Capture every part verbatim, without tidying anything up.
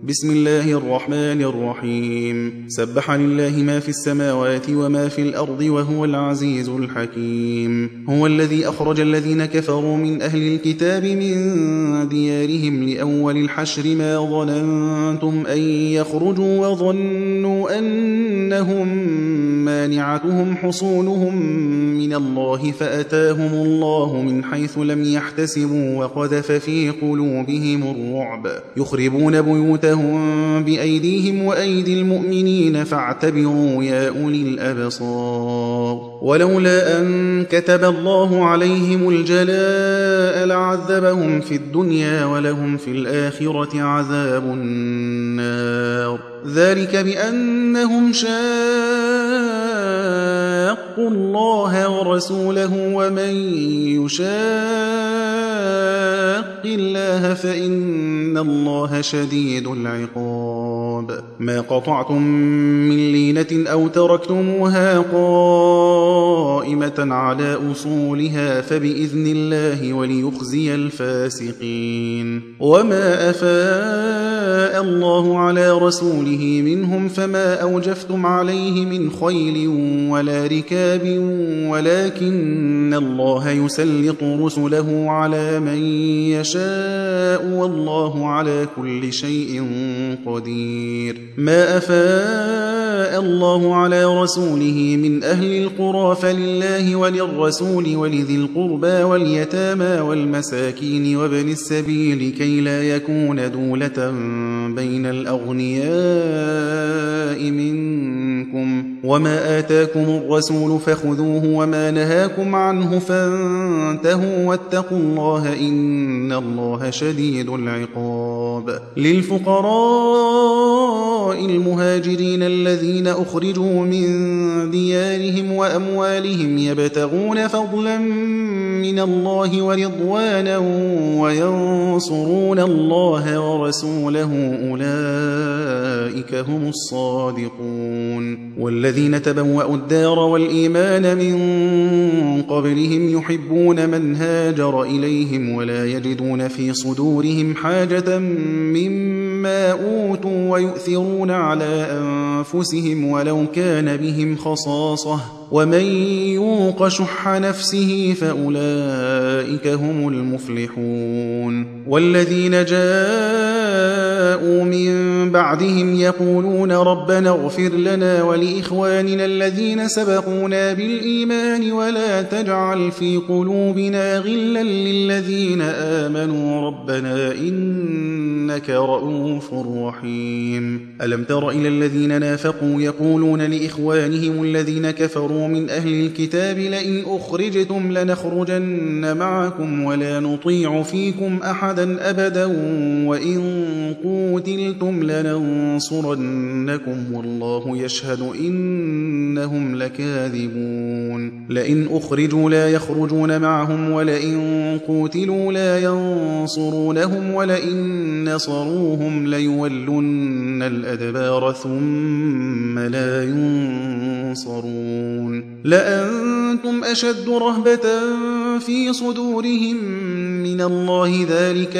بسم الله الرحمن الرحيم. سبح لله ما في السماوات وما في الأرض وهو العزيز الحكيم. هو الذي أخرج الذين كفروا من أهل الكتاب من ديارهم لأول الحشر ما ظننتم أن يخرجوا وظنوا أنهم مانعتهم حصونهم من الله فأتاهم الله من حيث لم يحتسبوا وقذف في قلوبهم الرعب يخربون بيوتهم بأيديهم وأيدي المؤمنين فاعتبروا يا أولي الأبصار. ولولا أن كتب الله عليهم الجلاء لعذبهم في الدنيا ولهم في الآخرة عذاب النار. ذلك بأنهم شاقوا الله ورسوله ومن يشاق الله فإن الله شديد العقاب. ما قطعتم من لينة أو تركتموها قائمة على أصولها فبإذن الله وليخزي الفاسقين. وما أفاء الله على رسوله منهم فما أوجفتم عليه من خيل ولا ركاب ولكن الله يسلط رسله على من يشاء والله على كل شيء قدير. ما أفاء الله على رسوله من أهل القرى فلله وللرسول ولذي القربى واليتامى والمساكين وابن السبيل كي لا يكون دولة بين الأغنياء منكم. وما آتاكم الرسول فخذوه وما نهاكم عنه فانتهوا واتقوا الله إن الله شديد العقاب. للفقراء المهاجرين الذين أخرجوا من ديارهم وأموالهم يبتغون فضلا من الله ورضوانا وينصرون الله ورسوله أولئك هم الصادقون. والذين تبوأوا الدار والإيمان من قبلهم يحبون من هاجر إليهم ولا يجدون في صدورهم حاجة مما أوتوا ويؤثرون على أنفسهم ولو كان بهم خصاصة ومن يوق شح نفسه فأولئك هم المفلحون. والذين جاءوا من بعدهم يقولون ربنا اغفر لنا ولإخواننا الذين سبقونا بالإيمان ولا تجعل في قلوبنا غلا للذين آمنوا ربنا إنك رؤوف رحيم. ألم تر إلى الذين نافقوا يقولون لإخوانهم الذين كفروا من أهل الكتاب لئن أخرجتم لنخرجن معكم ولا نطيع فيكم أحدا أبدا وإن قوتلتم لننصرنكم والله يشهد إنهم لكاذبون. لئن أخرجوا لا يخرجون معهم ولئن قوتلوا لا ينصرونهم ولئن نصروهم ليولن الأدبار ثم لا ينصرون. لأنتم أشد رهبة في صدورهم من الله ذلك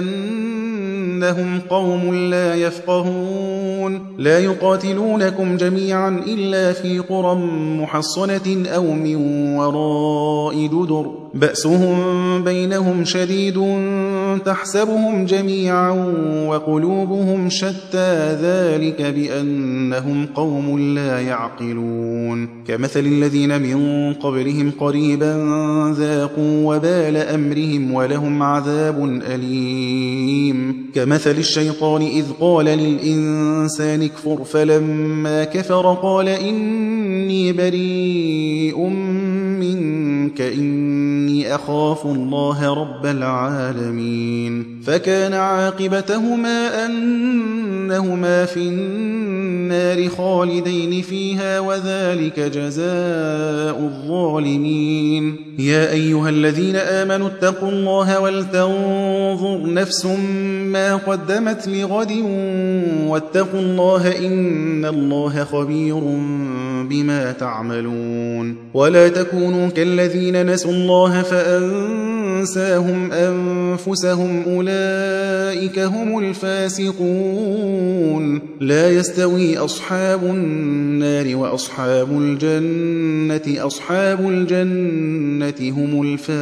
بأنهم قوم لا يفقهون. لا يقاتلونكم جميعا إلا في قرى محصنة أو من وراء جدر بأسهم بينهم شديد تحسبهم جميعا وقلوبهم شتى ذلك بأنهم قوم لا يعقلون. كمثل الذين من قبلهم قريبا ذاقوا وبال أمرهم ولهم عذاب أليم. كمثل الشيطان إذ قال للإنسان اكفر فلما كفر قال إني بريء منك إني أخاف الله رب العالمين. فكان عاقبتهما أنهما في النار خالدين فيها وذلك جزاء الظالمين. يا أيها الذين آمنوا اتقوا الله ولتنظر نفس ما قدمت لغد واتقوا الله إن الله خبير بما تعملون. ولا تكونوا كالذين نسوا الله فأنسوا أنساهم أنفسهم أولئك هم الفاسقون لا يستوي أصحاب النار وأصحاب الجنة أصحاب الجنة هم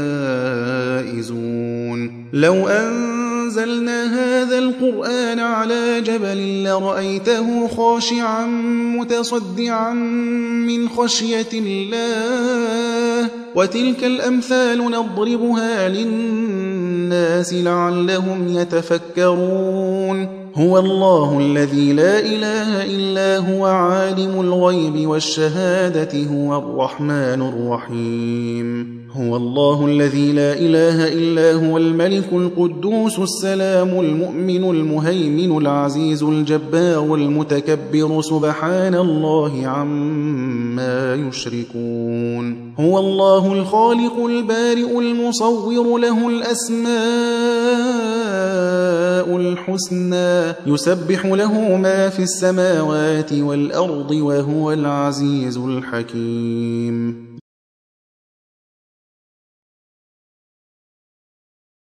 الفائزون لو أنزلنا هذا القرآن على جبل لرأيته خاشعا متصدعا من خشية الله وتلك الأمثال نضربها للناس لعلهم يتفكرون هو الله الذي لا إله إلا هو عالم الغيب والشهادة هو الرحمن الرحيم هو الله الذي لا إله إلا هو الملك القدوس السلام المؤمن المهيمن العزيز الجبار المتكبر سبحان الله عما يشركون هو الله الخالق البارئ المصور له الأسماء الحسنى يسبح له ما في السماوات والأرض وهو العزيز الحكيم